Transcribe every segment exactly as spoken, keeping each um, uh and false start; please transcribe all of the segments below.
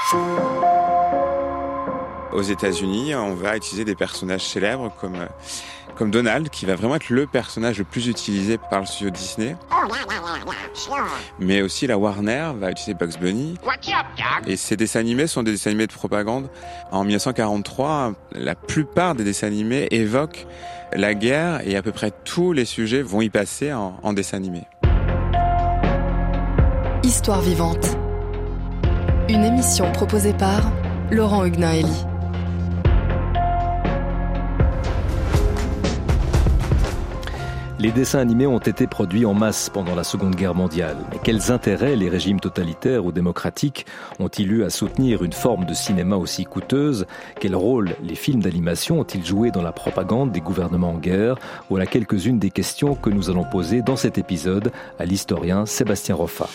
Aux États-Unis, on va utiliser des personnages célèbres comme, comme Donald, qui va vraiment être le personnage le plus utilisé par le studio Disney. Mais aussi la Warner va utiliser Bugs Bunny. Et ces dessins animés sont des dessins animés de propagande. En dix-neuf cent quarante-trois, la plupart des dessins animés évoquent la guerre et à peu près tous les sujets vont y passer en, en dessin animé. Histoire vivante. Une émission proposée par Laurent Huguenin-Elie. Les dessins animés ont été produits en masse pendant la Seconde Guerre mondiale. Mais quels intérêts les régimes totalitaires ou démocratiques ont-ils eu à soutenir une forme de cinéma aussi coûteuse ? Quel rôle les films d'animation ont-ils joué dans la propagande des gouvernements en guerre ? Voilà quelques-unes des questions que nous allons poser dans cet épisode à l'historien Sébastien Roffa.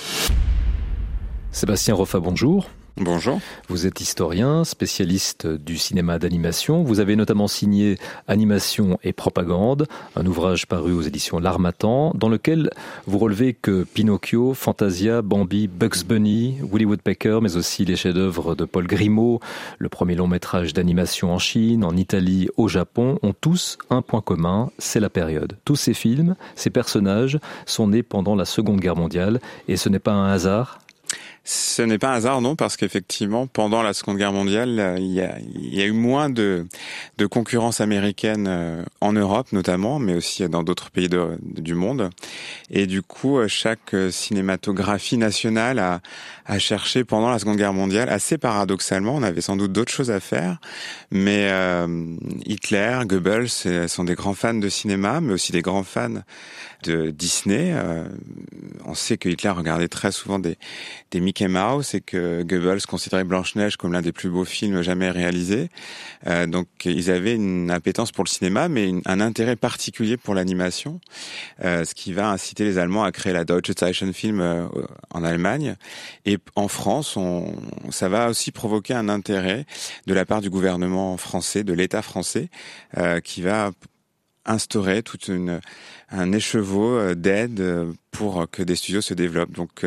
Sébastien Roffa, bonjour. Bonjour. Vous êtes historien, spécialiste du cinéma d'animation. Vous avez notamment signé Animation et propagande, un ouvrage paru aux éditions L'Harmattan, dans lequel vous relevez que Pinocchio, Fantasia, Bambi, Bugs Bunny, Woody Woodpecker, mais aussi les chefs-d'œuvre de Paul Grimaud, le premier long-métrage d'animation en Chine, en Italie, au Japon, ont tous un point commun, c'est la période. Tous ces films, ces personnages sont nés pendant la Seconde Guerre mondiale, et ce n'est pas un hasard ? Ce n'est pas un hasard, non, parce qu'effectivement, pendant la Seconde Guerre mondiale, il y a, il y a eu moins de, de concurrence américaine en Europe notamment, mais aussi dans d'autres pays de, du monde. Et du coup, chaque cinématographie nationale a, a cherché pendant la Seconde Guerre mondiale, assez paradoxalement, on avait sans doute d'autres choses à faire, mais euh, Hitler, Goebbels sont des grands fans de cinéma, mais aussi des grands fans de Disney. Euh, on sait que Hitler regardait très souvent des, des Mickey Mouse et que Goebbels considérait Blanche-Neige comme l'un des plus beaux films jamais réalisés. Euh, donc ils avaient une appétence pour le cinéma, mais une, un intérêt particulier pour l'animation, euh, ce qui va inciter les Allemands à créer la Deutsche Zeichenfilm euh, en Allemagne. Et en France, on, ça va aussi provoquer un intérêt de la part du gouvernement français, de l'État français, euh, qui va instaurer toute une un écheveau d'aide pour que des studios se développent. Donc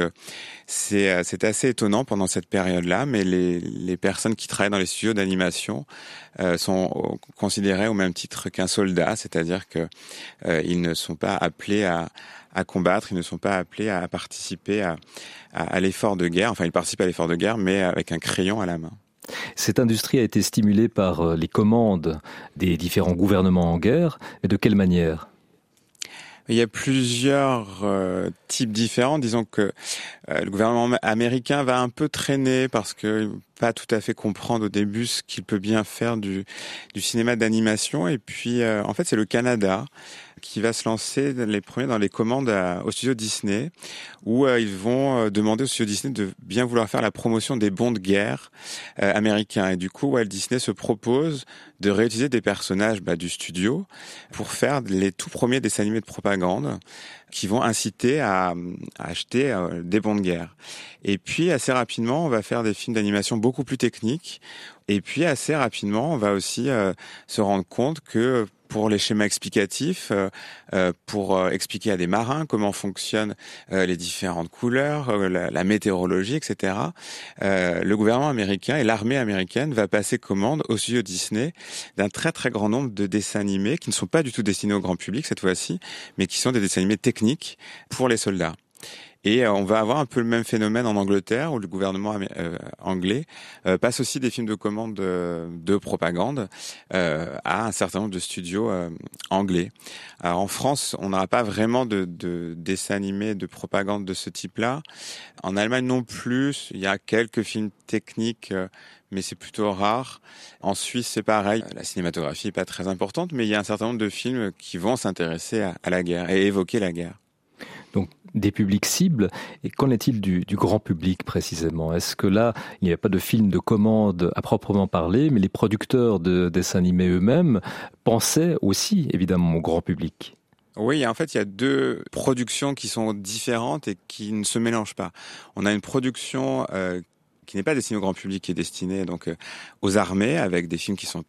c'est c'est assez étonnant pendant cette période-là, mais les les personnes qui travaillent dans les studios d'animation euh, sont considérées au même titre qu'un soldat, c'est-à-dire que euh, ils ne sont pas appelés à à combattre, ils ne sont pas appelés à participer à à, à l'effort de guerre. Enfin, ils participent à l'effort de guerre, mais avec un crayon à la main. Cette industrie a été stimulée par les commandes des différents gouvernements en guerre, mais de quelle manière ? Il y a plusieurs euh, types différents. Disons que euh, le gouvernement américain va un peu traîner parce que pas tout à fait comprendre au début ce qu'il peut bien faire du, du cinéma d'animation. Et puis, euh, en fait, c'est le Canada qui va se lancer les premiers dans les commandes à, au studio Disney, où euh, ils vont euh, demander au studio Disney de bien vouloir faire la promotion des bons de guerre euh, américains. Et du coup, Walt Disney se propose de réutiliser des personnages bah, du studio pour faire les tout premiers dessins animés de propagande qui vont inciter à, à acheter euh, des bons de guerre. Et puis, assez rapidement, on va faire des films d'animation beaucoup plus techniques. Et puis, assez rapidement, on va aussi euh, se rendre compte que pour les schémas explicatifs, euh, pour euh, expliquer à des marins comment fonctionnent euh, les différentes couleurs, euh, la, la météorologie, et cetera, euh, le gouvernement américain et l'armée américaine va passer commande au studio Disney d'un très très grand nombre de dessins animés qui ne sont pas du tout destinés au grand public cette fois-ci, mais qui sont des dessins animés techniques pour les soldats. Et on va avoir un peu le même phénomène en Angleterre, où le gouvernement euh, anglais euh, passe aussi des films de commande de, de propagande euh, à un certain nombre de studios euh, anglais. Alors en France, on n'aura pas vraiment de, de dessins animés de propagande de ce type-là. En Allemagne non plus, il y a quelques films techniques, euh, mais c'est plutôt rare. En Suisse, c'est pareil. La cinématographie est pas très importante, mais il y a un certain nombre de films qui vont s'intéresser à, à la guerre et évoquer la guerre. Donc des publics cibles, et qu'en est-il du, du grand public précisément ? Est-ce que là, il n'y a pas de film de commande à proprement parler, mais les producteurs de dessins animés eux-mêmes pensaient aussi évidemment au grand public ? Oui, en fait, il y a deux productions qui sont différentes et qui ne se mélangent pas. On a une production euh, qui n'est pas destinée au grand public, qui est destinée donc euh, aux armées, avec des films qui sont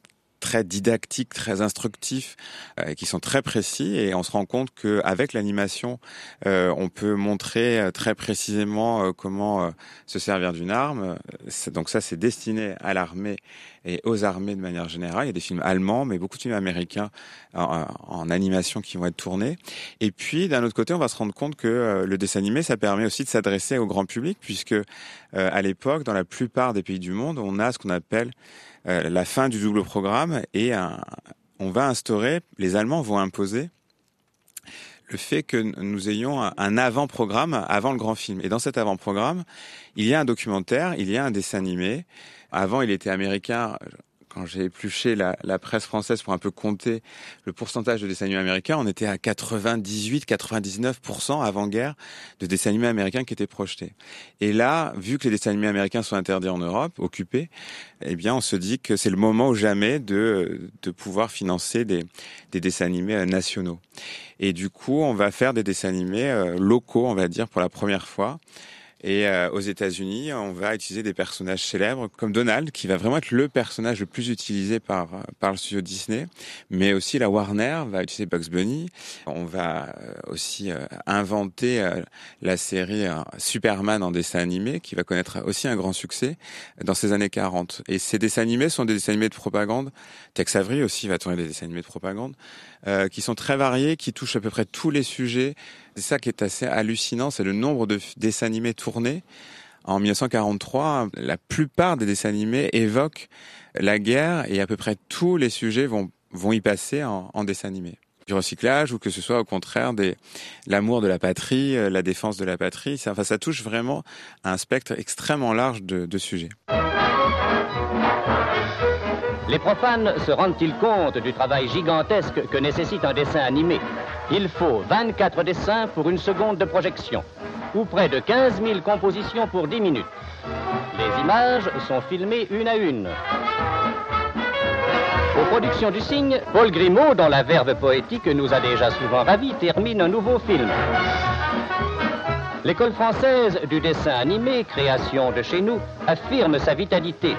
très didactiques, très instructifs, euh, qui sont très précis. Et on se rend compte qu'avec l'animation, euh, on peut montrer très précisément euh, comment euh, se servir d'une arme. Donc ça, c'est destiné à l'armée et aux armées de manière générale. Il y a des films allemands, mais beaucoup de films américains en, en animation qui vont être tournés. Et puis, d'un autre côté, on va se rendre compte que euh, le dessin animé, ça permet aussi de s'adresser au grand public, puisque euh, à l'époque, dans la plupart des pays du monde, on a ce qu'on appelle euh, la fin du double programme, et un, on va instaurer, les Allemands vont imposer le fait que nous ayons un avant-programme avant le grand film. Et dans cet avant-programme, il y a un documentaire, il y a un dessin animé. Avant, il était américain. Quand j'ai épluché la, la presse française pour un peu compter le pourcentage de dessins animés américains, on était à quatre-vingt-dix-huit à quatre-vingt-dix-neuf pour cent avant-guerre de dessins animés américains qui étaient projetés. Et là, vu que les dessins animés américains sont interdits en Europe, occupés, eh bien, on se dit que c'est le moment ou jamais de, de pouvoir financer des, des dessins animés nationaux. Et du coup, on va faire des dessins animés euh, locaux, on va dire, pour la première fois. Et euh, aux États-Unis, on va utiliser des personnages célèbres comme Donald, qui va vraiment être le personnage le plus utilisé par par le studio Disney. Mais aussi la Warner va utiliser Bugs Bunny. On va euh, aussi euh, inventer euh, la série euh, Superman en dessin animé, qui va connaître aussi un grand succès dans ces années quarante. Et ces dessins animés sont des dessins animés de propagande. Tex Avery aussi va tourner des dessins animés de propagande, euh, qui sont très variés, qui touchent à peu près tous les sujets. C'est ça qui est assez hallucinant, c'est le nombre de dessins animés tournés. En dix-neuf cent quarante-trois, la plupart des dessins animés évoquent la guerre et à peu près tous les sujets vont, vont y passer en, en dessin animé. Du recyclage ou que ce soit au contraire des, l'amour de la patrie, la défense de la patrie. Ça, enfin, ça touche vraiment à un spectre extrêmement large de, de sujets. Les profanes se rendent-ils compte du travail gigantesque que nécessite un dessin animé ? Il faut vingt-quatre dessins pour une seconde de projection, ou près de quinze mille compositions pour dix minutes. Les images sont filmées une à une. Aux productions du Cygne, Paul Grimaud, dont la verve poétique nous a déjà souvent ravis, termine un nouveau film. L'école française du dessin animé, création de chez nous, affirme sa vitalité.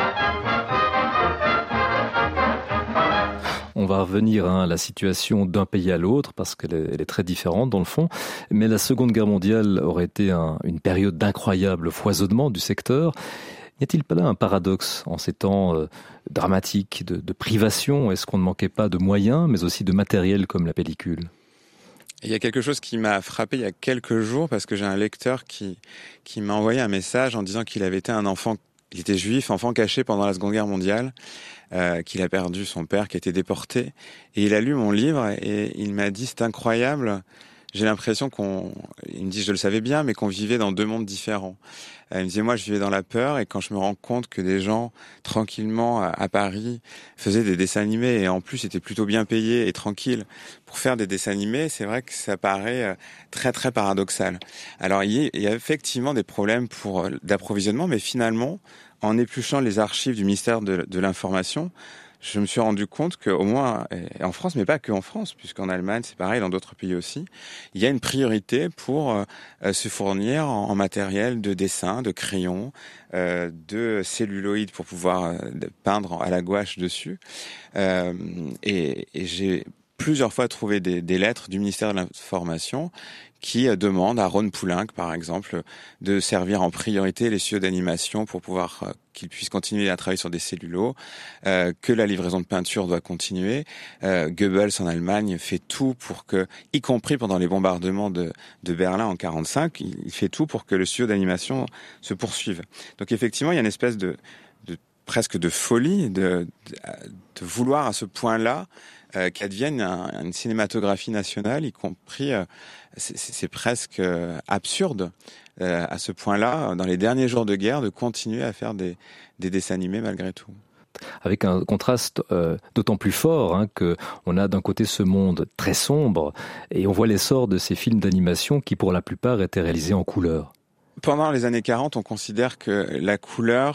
On va revenir hein, à la situation d'un pays à l'autre parce qu'elle est, elle est très différente dans le fond. Mais la Seconde Guerre mondiale aurait été un, une période d'incroyable foisonnement du secteur. N'y a-t-il pas là un paradoxe en ces temps euh, dramatiques de, de privation ? Est-ce qu'on ne manquait pas de moyens, mais aussi de matériel comme la pellicule ? Il y a quelque chose qui m'a frappé il y a quelques jours parce que j'ai un lecteur qui, qui m'a envoyé un message en disant qu'il avait été un enfant, il était juif, enfant caché pendant la Seconde Guerre mondiale. Euh, qu'il a perdu son père qui a été déporté, et il a lu mon livre et il m'a dit c'est incroyable, j'ai l'impression qu'on, il me dit je le savais bien mais qu'on vivait dans deux mondes différents. Euh, il me disait moi je vivais dans la peur et quand je me rends compte que des gens tranquillement à, à Paris faisaient des dessins animés et en plus étaient plutôt bien payés et tranquilles pour faire des dessins animés, c'est vrai que ça paraît très très paradoxal. Alors il y a, il y a effectivement des problèmes pour d'approvisionnement, mais finalement en épluchant les archives du ministère de, de l'Information, je me suis rendu compte qu'au moins en France, mais pas que en France, puisqu'en Allemagne, c'est pareil, dans d'autres pays aussi, il y a une priorité pour euh, se fournir en, en matériel de dessin, de crayon, euh, de celluloïd pour pouvoir euh, peindre à la gouache dessus. Euh, et, et j'ai plusieurs fois trouvé des, des lettres du ministère de l'Information qui demande à Ron Poulenc, par exemple, de servir en priorité les studios d'animation pour pouvoir euh, qu'ils puissent continuer à travailler sur des cellulos, euh, que la livraison de peinture doit continuer. Euh, Goebbels en Allemagne fait tout pour que, y compris pendant les bombardements de, de Berlin en quarante-cinq, il, il fait tout pour que le studio d'animation se poursuive. Donc effectivement, il y a une espèce de, de presque de folie de, de, de vouloir à ce point-là euh, qu'advienne un, une cinématographie nationale, y compris, euh, c'est, c'est presque euh, absurde euh, à ce point-là, dans les derniers jours de guerre, de continuer à faire des, des dessins animés malgré tout. Avec un contraste euh, d'autant plus fort hein, qu'on a d'un côté ce monde très sombre et on voit l'essor de ces films d'animation qui pour la plupart étaient réalisés en couleur. Pendant les années quarante, on considère que la couleur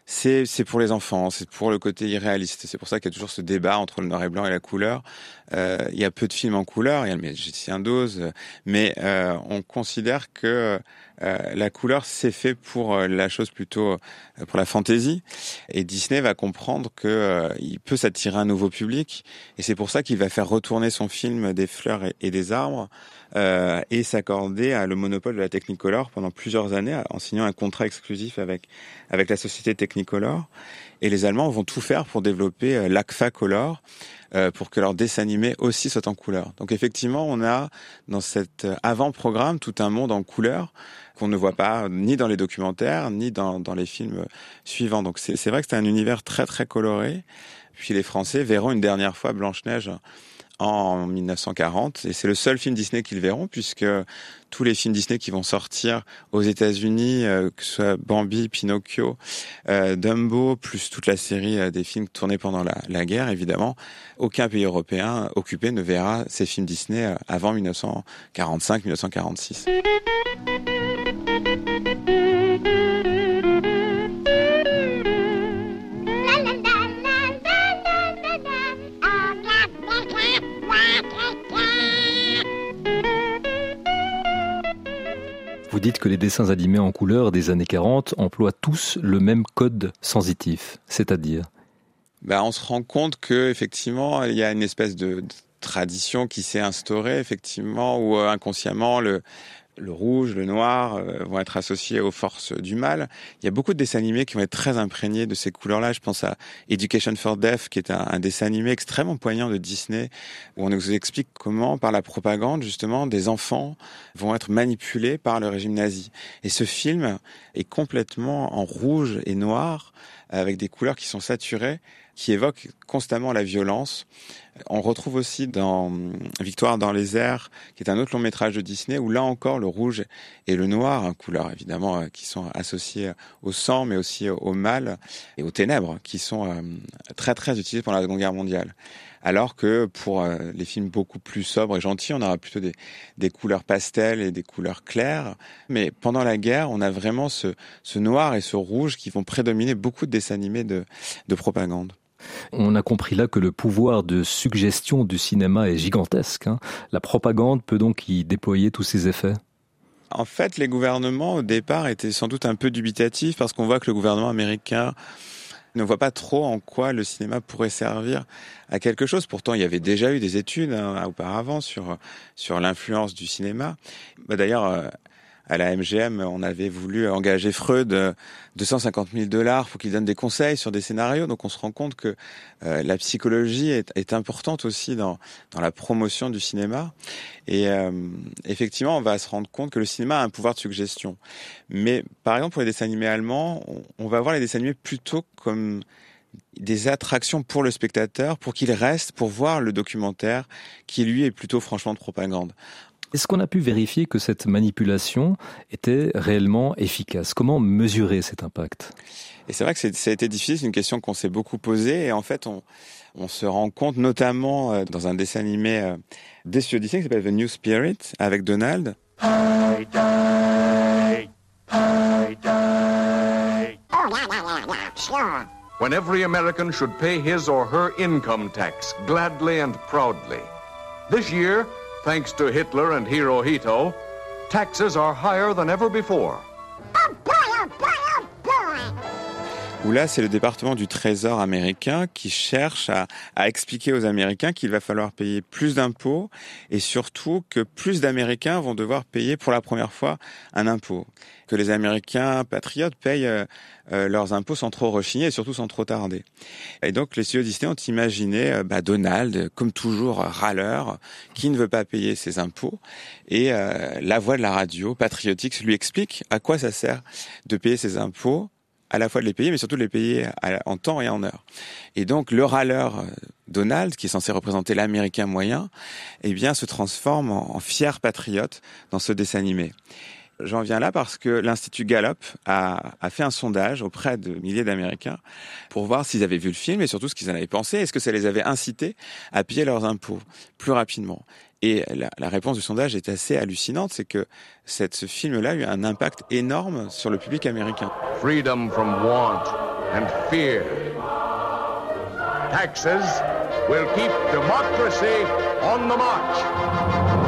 c'est, c'est pour les enfants, c'est pour le côté irréaliste. C'est pour ça qu'il y a toujours ce débat entre le noir et blanc et la couleur. Euh, il y a peu de films en couleur, il y a le Magicien d'Oz, mais euh, on considère que euh, la couleur, c'est fait pour euh, la chose plutôt euh, pour la fantaisie. Et Disney va comprendre que euh, il peut s'attirer un nouveau public, et c'est pour ça qu'il va faire retourner son film des fleurs et, et des arbres euh, et s'accorder à le monopole de la Technicolor pendant plusieurs années en signant un contrat exclusif avec avec la société Technicolor. Et les Allemands vont tout faire pour développer euh, l'Agfa Color, euh, pour que leurs dessins animés aussi soient en couleur. Donc effectivement, on a dans cet avant-programme tout un monde en couleur qu'on ne voit pas ni dans les documentaires, ni dans, dans les films suivants. Donc c'est, c'est vrai que c'est un univers très très coloré. Puis les Français verront une dernière fois Blanche-Neige en dix-neuf cent quarante, et c'est le seul film Disney qu'ils verront, puisque tous les films Disney qui vont sortir aux États-Unis, euh, que ce soit Bambi, Pinocchio, euh, Dumbo, plus toute la série euh, des films tournés pendant la, la guerre, évidemment, aucun pays européen occupé ne verra ces films Disney euh, avant dix-neuf cent quarante-cinq dix-neuf cent quarante-six. Vous dites que les dessins animés en couleur des années quarante emploient tous le même code sensitif, c'est-à-dire ? Ben, on se rend compte que effectivement, il y a une espèce de, de tradition qui s'est instaurée, effectivement, où euh, inconsciemment le le rouge, le noir euh, vont être associés aux forces du mal. Il y a beaucoup de dessins animés qui vont être très imprégnés de ces couleurs-là. Je pense à Education for Deaf, qui est un, un dessin animé extrêmement poignant de Disney, où on nous explique comment, par la propagande, justement, des enfants vont être manipulés par le régime nazi. Et ce film est complètement en rouge et noir, avec des couleurs qui sont saturées, qui évoquent constamment la violence. On retrouve aussi dans Victoire dans les airs, qui est un autre long métrage de Disney, où là encore le rouge et le noir, hein, couleurs évidemment qui sont associées au sang, mais aussi au mal et aux ténèbres, qui sont euh, très très utilisés pendant la Seconde Guerre mondiale. Alors que pour euh, les films beaucoup plus sobres et gentils, on aura plutôt des, des couleurs pastel et des couleurs claires. Mais pendant la guerre, on a vraiment ce, ce noir et ce rouge qui vont prédominer beaucoup de dessins animés de, de propagande. On a compris là que le pouvoir de suggestion du cinéma est gigantesque, hein. La propagande peut donc y déployer tous ses effets. En fait, les gouvernements, au départ, étaient sans doute un peu dubitatifs, parce qu'on voit que le gouvernement américain ne voit pas trop en quoi le cinéma pourrait servir à quelque chose. Pourtant, il y avait déjà eu des études hein, auparavant sur sur l'influence du cinéma. Bah, d'ailleurs, euh, à la M G M, on avait voulu engager Freud deux cent cinquante mille dollars pour qu'il donne des conseils sur des scénarios. Donc, on se rend compte que euh, la psychologie est, est importante aussi dans dans la promotion du cinéma. Et euh, effectivement, on va se rendre compte que le cinéma a un pouvoir de suggestion. Mais par exemple, pour les dessins animés allemands, on, on va voir les dessins animés plutôt comme des attractions pour le spectateur, pour qu'il reste, pour voir le documentaire, qui lui est plutôt franchement de propagande. Est-ce qu'on a pu vérifier que cette manipulation était réellement efficace ? Comment mesurer cet impact ? Et c'est vrai que c'est, ça a été difficile, c'est une question qu'on s'est beaucoup posée, et en fait, on, on se rend compte, notamment dans un dessin animé euh, des studios Disney qui s'appelle The New Spirit, avec Donald. Payday, payday. When every American should pay his or her income tax gladly and proudly. This year, thanks to Hitler and Hirohito, taxes are higher than ever before. Oh boy, oh boy, oh boy. Où là, c'est le département du Trésor américain qui cherche à, à expliquer aux Américains qu'il va falloir payer plus d'impôts, et surtout que plus d'Américains vont devoir payer pour la première fois un impôt. Que les Américains patriotes payent euh, euh, leurs impôts sans trop rechigner et surtout sans trop tarder. Et donc les studios Disney ont imaginé euh, bah, Donald, comme toujours râleur, qui ne veut pas payer ses impôts, et euh, la voix de la radio patriotique lui explique à quoi ça sert de payer ses impôts, à la fois de les payer, mais surtout de les payer en temps et en heure. Et donc, le râleur Donald, qui est censé représenter l'Américain moyen, eh bien, se transforme en, en fier patriote dans ce dessin animé. J'en viens là parce que l'Institut Gallup a, a fait un sondage auprès de milliers d'Américains pour voir s'ils avaient vu le film et surtout ce qu'ils en avaient pensé. Est-ce que ça les avait incités à payer leurs impôts plus rapidement ? Et la, la réponse du sondage est assez hallucinante, c'est que cette, ce film-là a eu un impact énorme sur le public américain. Freedom from want, and fear. Taxes will keep democracy on the march.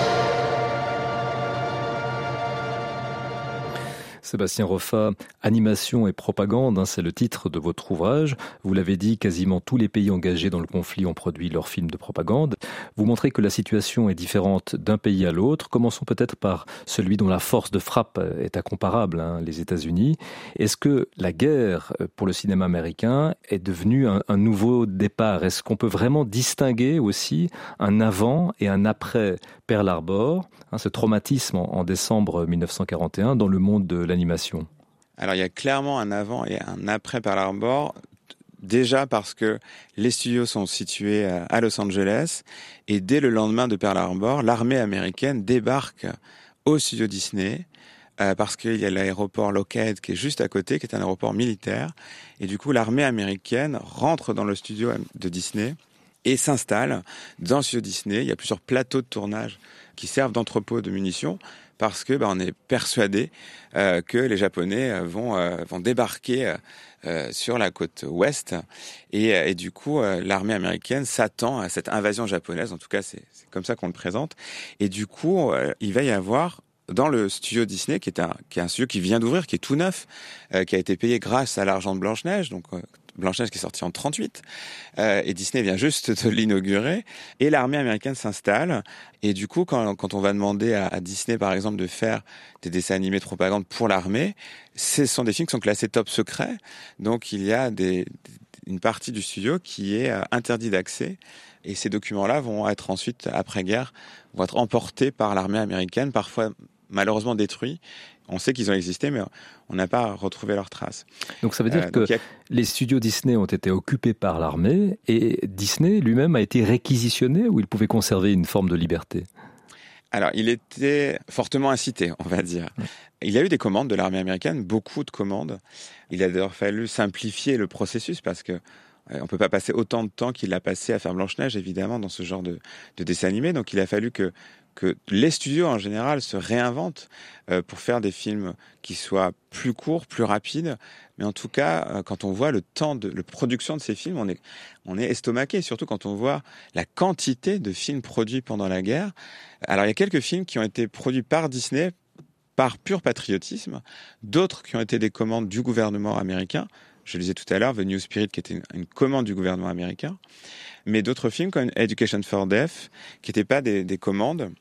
Sébastien Roffa, Animation et propagande, hein, c'est le titre de votre ouvrage. Vous l'avez dit, quasiment tous les pays engagés dans le conflit ont produit leurs films de propagande. Vous montrez que la situation est différente d'un pays à l'autre. Commençons peut-être par celui dont la force de frappe est incomparable, hein, les États-Unis. Est-ce que la guerre pour le cinéma américain est devenue un, un nouveau départ ? Est-ce qu'on peut vraiment distinguer aussi un avant et un après Pearl Harbor, hein, ce traumatisme en, en décembre mille neuf cent quarante et un dans le monde de l'animation? Alors il y a clairement un avant et un après Pearl Harbor, déjà parce que les studios sont situés à Los Angeles et dès le lendemain de Pearl Harbor, l'armée américaine débarque au studio Disney euh, parce qu'il y a l'aéroport Lockheed qui est juste à côté, qui est un aéroport militaire, et du coup l'armée américaine rentre dans le studio de Disney et s'installe dans le studio Disney. Il y a plusieurs plateaux de tournage qui servent d'entrepôt de munitions, parce que bah, on est persuadé euh, que les Japonais vont euh, vont débarquer euh, sur la côte ouest et, et du coup euh, l'armée américaine s'attend à cette invasion japonaise. En tout cas, c'est, c'est comme ça qu'on le présente. Et du coup, euh, il va y avoir dans le studio Disney, qui est un qui est un studio qui vient d'ouvrir, qui est tout neuf, euh, qui a été payé grâce à l'argent de Blanche-Neige, donc euh, Blanche-Neige qui est sortie en trente-huit, euh, et Disney vient juste de l'inaugurer, et l'armée américaine s'installe, et du coup, quand, quand on va demander à, à Disney, par exemple, de faire des dessins animés de propagande pour l'armée, ce sont des films qui sont classés top secret, donc il y a des, une partie du studio qui est euh, interdit d'accès, et ces documents-là vont être ensuite, après-guerre, vont être emportés par l'armée américaine, parfois malheureusement détruits. On sait qu'ils ont existé, mais on n'a pas retrouvé leurs traces. Donc ça veut dire euh, que a... les studios Disney ont été occupés par l'armée et Disney lui-même a été réquisitionné ou il pouvait conserver une forme de liberté ? Alors, il était fortement incité, on va dire. Il y a eu des commandes de l'armée américaine, beaucoup de commandes. Il a d'ailleurs fallu simplifier le processus parce que on ne peut pas passer autant de temps qu'il a passé à faire Blanche-Neige, évidemment, dans ce genre de, de dessin animé. Donc, il a fallu que, que les studios, en général, se réinventent euh, pour faire des films qui soient plus courts, plus rapides. Mais en tout cas, euh, quand on voit le temps de la production de ces films, on est, on est estomaqué, surtout quand on voit la quantité de films produits pendant la guerre. Alors, il y a quelques films qui ont été produits par Disney par pur patriotisme, d'autres qui ont été des commandes du gouvernement américain. Je le disais tout à l'heure, The New Spirit, qui était une, une commande du gouvernement américain, mais d'autres films comme Education for Deaf, qui n'étaient pas des, des commandes.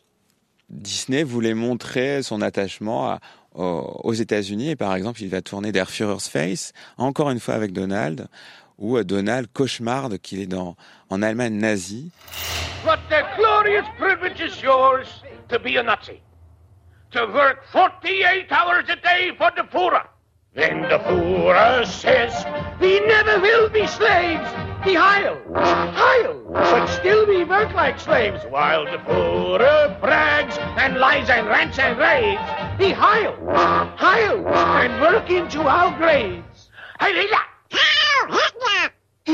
Disney voulait montrer son attachement à, aux, aux États-Unis, et par exemple, il va tourner Der Führer's Face, encore une fois avec Donald, où Donald cauchemarde qu'il est dans, en Allemagne nazie. What the glorious privilege is yours to be a Nazi, to work forty-eight hours a day for the Führer. When the Führer says, we never will be slaves, he Heil, Heil, but still we work like slaves, while the Führer brags and lies and rants and raves, he Heil, Heil, and work into our graves. Heil Hitler!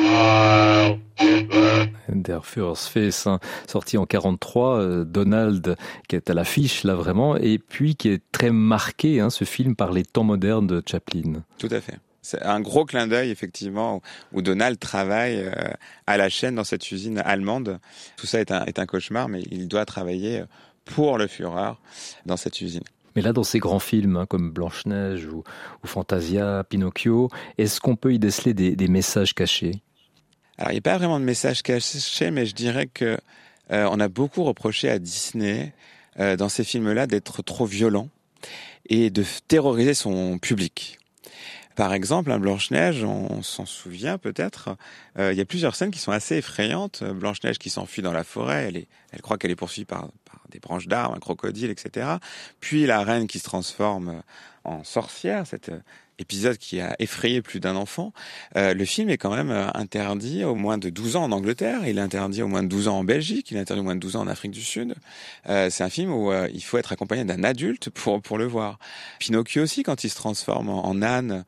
Heil Hitler! Der Führer's Face, hein, sorti en quarante-trois, euh, Donald qui est à l'affiche là vraiment, et puis qui est très marqué, hein, ce film, par les temps modernes de Chaplin. Tout à fait. C'est un gros clin d'œil, effectivement, où Donald travaille euh, à la chaîne dans cette usine allemande. Tout ça est un, est un cauchemar, mais il doit travailler pour le Führer dans cette usine. Mais là, dans ces grands films, hein, comme Blanche-Neige ou, ou Fantasia, Pinocchio, est-ce qu'on peut y déceler des, des messages cachés ? Alors, il n'y a pas vraiment de message caché, mais je dirais que euh, on a beaucoup reproché à Disney, euh, dans ces films-là, d'être trop violent et de terroriser son public. Par exemple, hein, Blanche-Neige, on, on s'en souvient peut-être, euh, il y a plusieurs scènes qui sont assez effrayantes. Blanche-Neige qui s'enfuit dans la forêt, elle, est, elle croit qu'elle est poursuivie par, par des branches d'arbres, un crocodile, et cetera. Puis la reine qui se transforme en sorcière, cet épisode qui a effrayé plus d'un enfant. Euh, le film est quand même interdit au moins de douze ans en Angleterre, il est interdit au moins de douze ans en Belgique, il est interdit au moins de douze ans en Afrique du Sud. Euh, c'est un film où euh, il faut être accompagné d'un adulte pour, pour le voir. Pinocchio aussi, quand il se transforme en, en âne,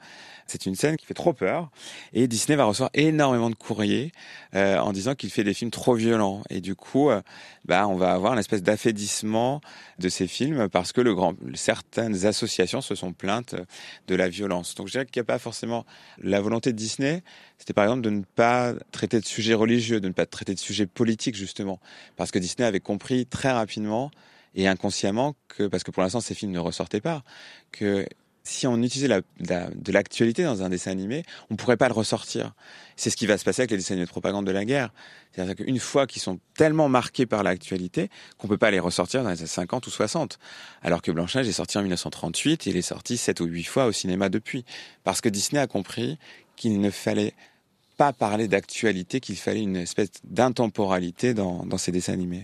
C'est une scène qui fait trop peur et Disney va recevoir énormément de courriers euh, en disant qu'il fait des films trop violents. Et du coup, euh, bah, on va avoir une espèce d'affaiblissement de ces films parce que le grand, certaines associations se sont plaintes de la violence. Donc je dirais qu'il n'y a pas forcément la volonté de Disney, c'était par exemple de ne pas traiter de sujets religieux, de ne pas traiter de sujets politiques justement, parce que Disney avait compris très rapidement et inconsciemment que, parce que pour l'instant ces films ne ressortaient pas, que si on utilisait la, la, de l'actualité dans un dessin animé, on ne pourrait pas le ressortir. C'est ce qui va se passer avec les dessins animés de propagande de la guerre. C'est-à-dire qu'une fois qu'ils sont tellement marqués par l'actualité qu'on ne peut pas les ressortir dans les années cinquante ou soixante. Alors que Blanche-Neige est sorti en dix-neuf cent trente-huit et il est sorti sept ou huit fois au cinéma depuis. Parce que Disney a compris qu'il ne fallait pas parler d'actualité, qu'il fallait une espèce d'intemporalité dans, dans ces dessins animés.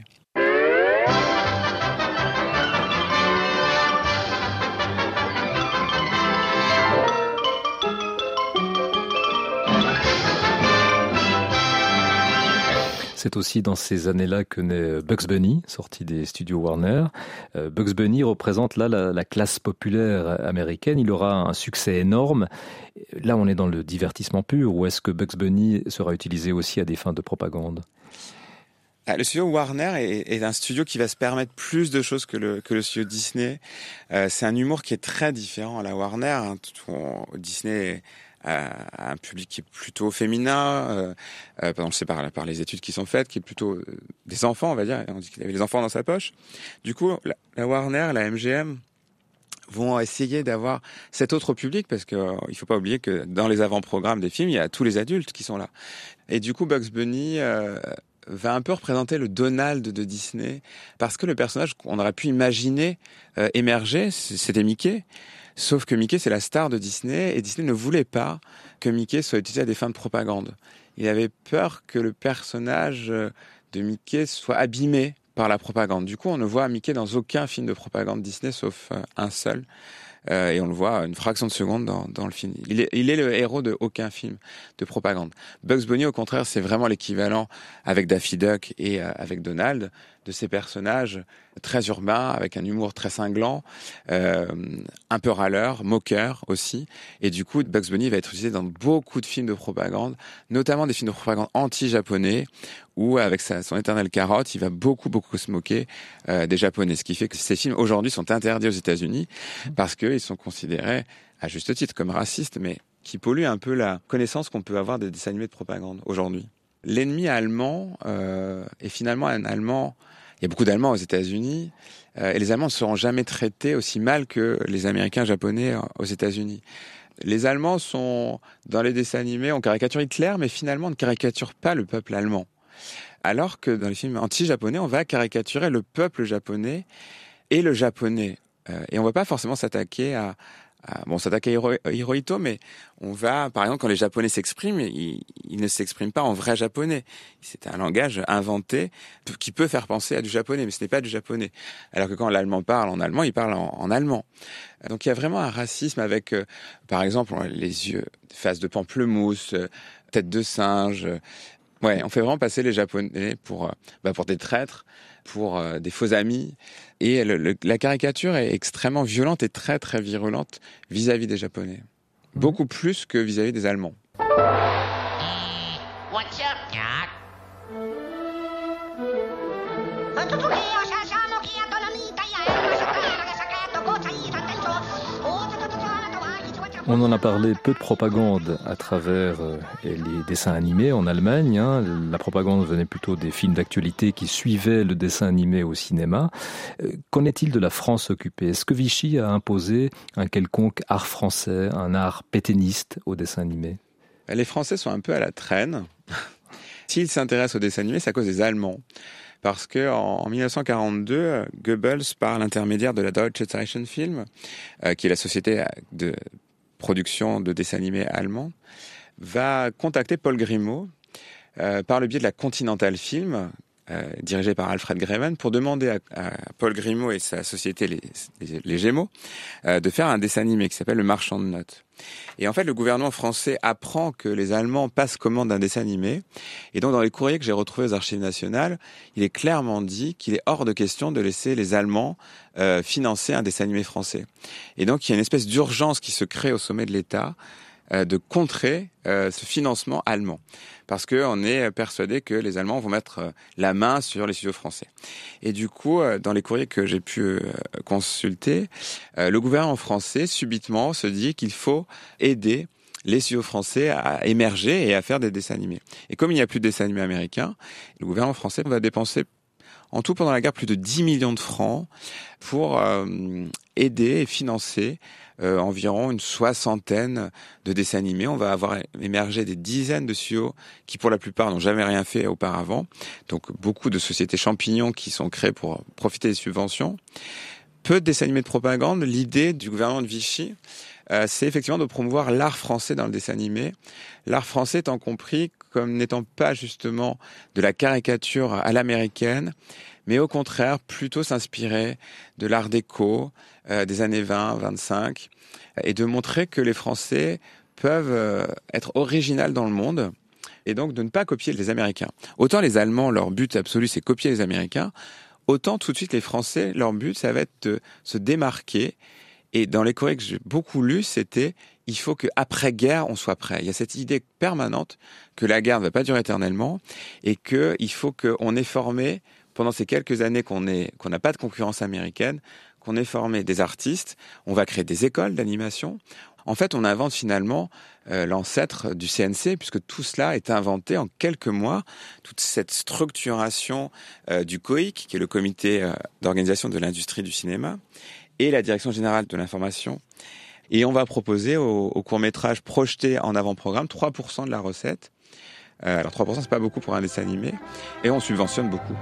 C'est aussi dans ces années-là que naît Bugs Bunny, sorti des studios Warner. Euh, Bugs Bunny représente là la, la classe populaire américaine. Il aura un succès énorme. Là, on est dans le divertissement pur. Ou est-ce que Bugs Bunny sera utilisé aussi à des fins de propagande ? Le studio Warner est, est un studio qui va se permettre plus de choses que le, que le studio Disney. Euh, c'est un humour qui est très différent à la Warner. Hein. Disney a un public qui est plutôt féminin, euh, euh, par exemple, c'est par, par les études qui sont faites, qui est plutôt euh, des enfants, on va dire. On dit qu'il avait les enfants dans sa poche. Du coup, la, la Warner, la M G M vont essayer d'avoir cet autre public, parce que euh, il faut pas oublier que dans les avant-programmes des films, il y a tous les adultes qui sont là. Et du coup, Bugs Bunny euh, va un peu représenter le Donald de Disney, parce que le personnage qu'on aurait pu imaginer euh, émerger, c'était Mickey. Sauf que Mickey, c'est la star de Disney, et Disney ne voulait pas que Mickey soit utilisé à des fins de propagande. Il avait peur que le personnage de Mickey soit abîmé par la propagande. Du coup, on ne voit Mickey dans aucun film de propagande Disney, sauf un seul. Euh, et on le voit une fraction de seconde dans, dans le film. Il est, il est le héros de aucun film de propagande. Bugs Bunny, au contraire, c'est vraiment l'équivalent avec Daffy Duck et euh, avec Donald, de ces personnages très urbains, avec un humour très cinglant, euh, un peu râleur, moqueur aussi. Et du coup, Bugs Bunny va être utilisé dans beaucoup de films de propagande, notamment des films de propagande anti-japonais, où avec sa, son éternelle carotte, il va beaucoup, beaucoup se moquer euh, des Japonais. Ce qui fait que ces films, aujourd'hui, sont interdits aux États-Unis, parce qu'ils sont considérés, à juste titre, comme racistes, mais qui polluent un peu la connaissance qu'on peut avoir des dessins animés de propagande aujourd'hui. L'ennemi allemand euh, est finalement un Allemand. Il y a beaucoup d'Allemands aux États-Unis, euh, et les Allemands ne seront jamais traités aussi mal que les Américains japonais aux États-Unis. Les Allemands sont, dans les dessins animés, on caricature Hitler, mais finalement on ne caricature pas le peuple allemand. Alors que dans les films anti-japonais, on va caricaturer le peuple japonais et le japonais. Euh, et on ne va pas forcément s'attaquer à... Bon, on s'attaque à Hiro, Hirohito, mais on va, par exemple, quand les Japonais s'expriment, ils, ils ne s'expriment pas en vrai japonais. C'est un langage inventé qui peut faire penser à du japonais, mais ce n'est pas du japonais. Alors que quand l'allemand parle en allemand, il parle en, en allemand. Donc il y a vraiment un racisme avec, euh, par exemple, les yeux, face de pamplemousse, euh, tête de singe. Euh, ouais, on fait vraiment passer les Japonais pour, euh, bah, pour des traîtres, pour euh, des faux amis. Et le, le, la caricature est extrêmement violente et très très virulente vis-à-vis des Japonais. Mmh. Beaucoup plus que vis-à-vis des Allemands. What's up, Doc? On en a parlé, peu de propagande à travers les dessins animés en Allemagne. Hein. La propagande venait plutôt des films d'actualité qui suivaient le dessin animé au cinéma. Qu'en est-il de la France occupée ? Est-ce que Vichy a imposé un quelconque art français, un art pétainiste au dessin animé ? Les Français sont un peu à la traîne. S'ils s'intéressent au dessin animé, c'est à cause des Allemands. Parce que en dix-neuf cent quarante-deux, Goebbels, par l'intermédiaire de la Deutsche Zeichenfilm, euh, qui est la société de production de dessins animés allemands, va contacter Paul Grimaud euh, par le biais de la Continental Film, euh, dirigée par Alfred Greven, pour demander à, à Paul Grimaud et sa société, les, les, les Gémeaux, euh, de faire un dessin animé qui s'appelle Le Marchand de Notes. Et en fait, le gouvernement français apprend que les Allemands passent commande d'un dessin animé. Et donc, dans les courriers que j'ai retrouvés aux Archives nationales, il est clairement dit qu'il est hors de question de laisser les Allemands euh, financer un dessin animé français. Et donc, il y a une espèce d'urgence qui se crée au sommet de l'État euh, de contrer euh, ce financement allemand. Parce qu'on est persuadé que les Allemands vont mettre euh, la main sur les studios français. Et du coup, euh, dans les courriers que j'ai pu euh, consulter, euh, le gouvernement français, subitement, se dit qu'il faut aider les studios français à émerger et à faire des dessins animés. Et comme il n'y a plus de dessins animés américains, le gouvernement français va dépenser en tout pendant la guerre plus de dix millions de francs pour euh, aider et financer euh, environ une soixantaine de dessins animés. On va avoir émergé des dizaines de studios qui pour la plupart n'ont jamais rien fait auparavant. Donc beaucoup de sociétés champignons qui sont créées pour profiter des subventions. Peu de dessins animés de propagande. L'idée du gouvernement de Vichy, Euh, c'est effectivement de promouvoir l'art français dans le dessin animé. L'art français étant compris comme n'étant pas justement de la caricature à l'américaine, mais au contraire plutôt s'inspirer de l'art déco euh, des années vingt, vingt-cinq, et de montrer que les Français peuvent euh, être originaux dans le monde, et donc de ne pas copier les Américains. Autant les Allemands, leur but absolu, c'est copier les Américains, autant tout de suite les Français, leur but, ça va être de se démarquer. Et dans les courriers que j'ai beaucoup lus, c'était « il faut qu'après-guerre, on soit prêt ». Il y a cette idée permanente que la guerre ne va pas durer éternellement et qu'il faut qu'on ait formé, pendant ces quelques années qu'on est, qu'on n'a pas de concurrence américaine, qu'on ait formé des artistes, on va créer des écoles d'animation. En fait, on invente finalement euh, l'ancêtre du C N C, puisque tout cela est inventé en quelques mois. Toute cette structuration euh, du C O I C, qui est le comité euh, d'organisation de l'industrie du cinéma, et la Direction Générale de l'Information. Et on va proposer au, au court-métrage projeté en avant-programme trois pour cent de la recette. Euh, alors trois pour cent, c'est pas beaucoup pour un dessin animé. Et on subventionne beaucoup.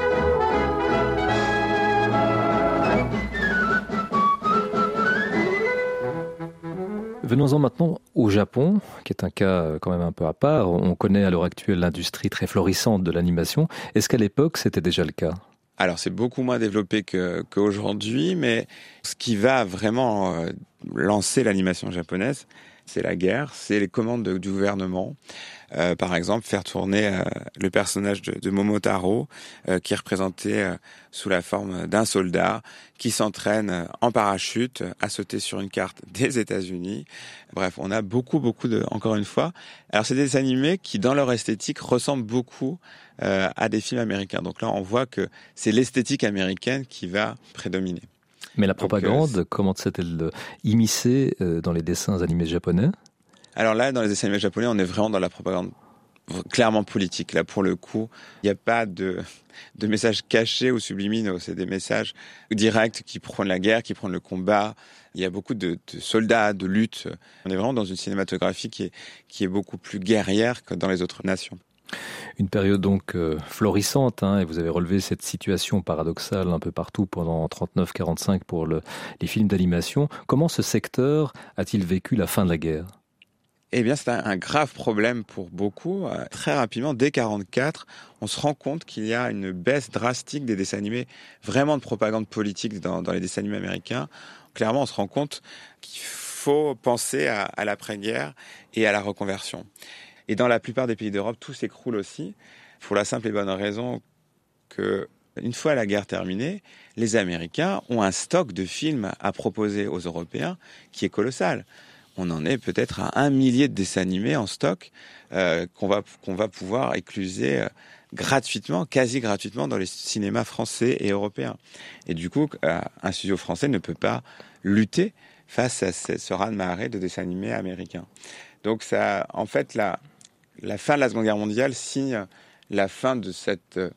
Venons-en maintenant au Japon, qui est un cas quand même un peu à part. On connaît à l'heure actuelle l'industrie très florissante de l'animation. Est-ce qu'à l'époque, c'était déjà le cas ? Alors, c'est beaucoup moins développé que, qu'aujourd'hui, mais ce qui va vraiment euh, lancer l'animation japonaise, c'est la guerre, c'est les commandes de, du gouvernement. Euh, par exemple, faire tourner euh, le personnage de, de Momotaro, euh, qui est représenté euh, sous la forme d'un soldat qui s'entraîne en parachute à sauter sur une carte des États-Unis. Bref, on a beaucoup, beaucoup de, encore une fois. Alors, c'est des animés qui, dans leur esthétique, ressemblent beaucoup euh, à des films américains. Donc là, on voit que c'est l'esthétique américaine qui va prédominer. Mais la propagande, Donc, euh, comment s'est-elle immiscée euh, dans les dessins animés japonais ? Alors là, dans les dessins animés japonais, on est vraiment dans la propagande clairement politique. Là, pour le coup, il n'y a pas de, de messages cachés ou subliminaux. C'est des messages directs qui prônent la guerre, qui prônent le combat. Il y a beaucoup de, de soldats, de luttes. On est vraiment dans une cinématographie qui est, qui est beaucoup plus guerrière que dans les autres nations. Une période donc euh, florissante, hein, et vous avez relevé cette situation paradoxale un peu partout pendant trente-neuf quarante-cinq pour le, les films d'animation. Comment ce secteur a-t-il vécu la fin de la guerre ? Eh bien, c'est un, un grave problème pour beaucoup. Euh, très rapidement, dès quarante-quatre, on se rend compte qu'il y a une baisse drastique des dessins animés, vraiment de propagande politique dans, dans les dessins animés américains. Clairement, on se rend compte qu'il faut penser à, à l'après-guerre et à la reconversion. Et dans la plupart des pays d'Europe, tout s'écroule aussi, pour la simple et bonne raison que, une fois la guerre terminée, les Américains ont un stock de films à proposer aux Européens qui est colossal. On en est peut-être à un millier de dessins animés en stock euh, qu'on va, qu'on va pouvoir écluser euh, gratuitement, quasi gratuitement dans les cinémas français et européens. Et du coup, euh, un studio français ne peut pas lutter face à ce, ce raz-de-marée de dessins animés américains. Donc ça, en fait, la, la fin de la Seconde Guerre mondiale signe la fin de cet euh,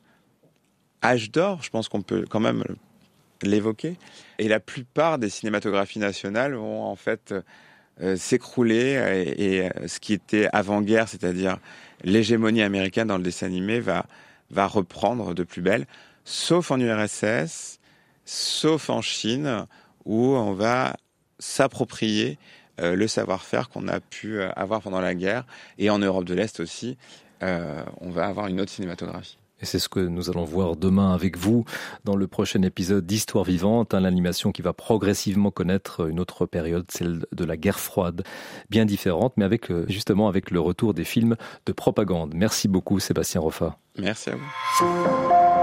âge d'or, je pense qu'on peut quand même l'évoquer. Et la plupart des cinématographies nationales vont en fait euh, s'écrouler et, et ce qui était avant-guerre, c'est-à-dire l'hégémonie américaine dans le dessin animé, va, va reprendre de plus belle, sauf en U R S S, sauf en Chine, où on va s'approprier euh, le savoir-faire qu'on a pu euh, avoir pendant la guerre, et en Europe de l'Est aussi, euh, on va avoir une autre cinématographie. Et c'est ce que nous allons voir demain avec vous dans le prochain épisode d'Histoire vivante, hein, l'animation qui va progressivement connaître une autre période, celle de la guerre froide, bien différente, mais avec justement avec le retour des films de propagande. Merci beaucoup Sébastien Roffa. Merci à vous.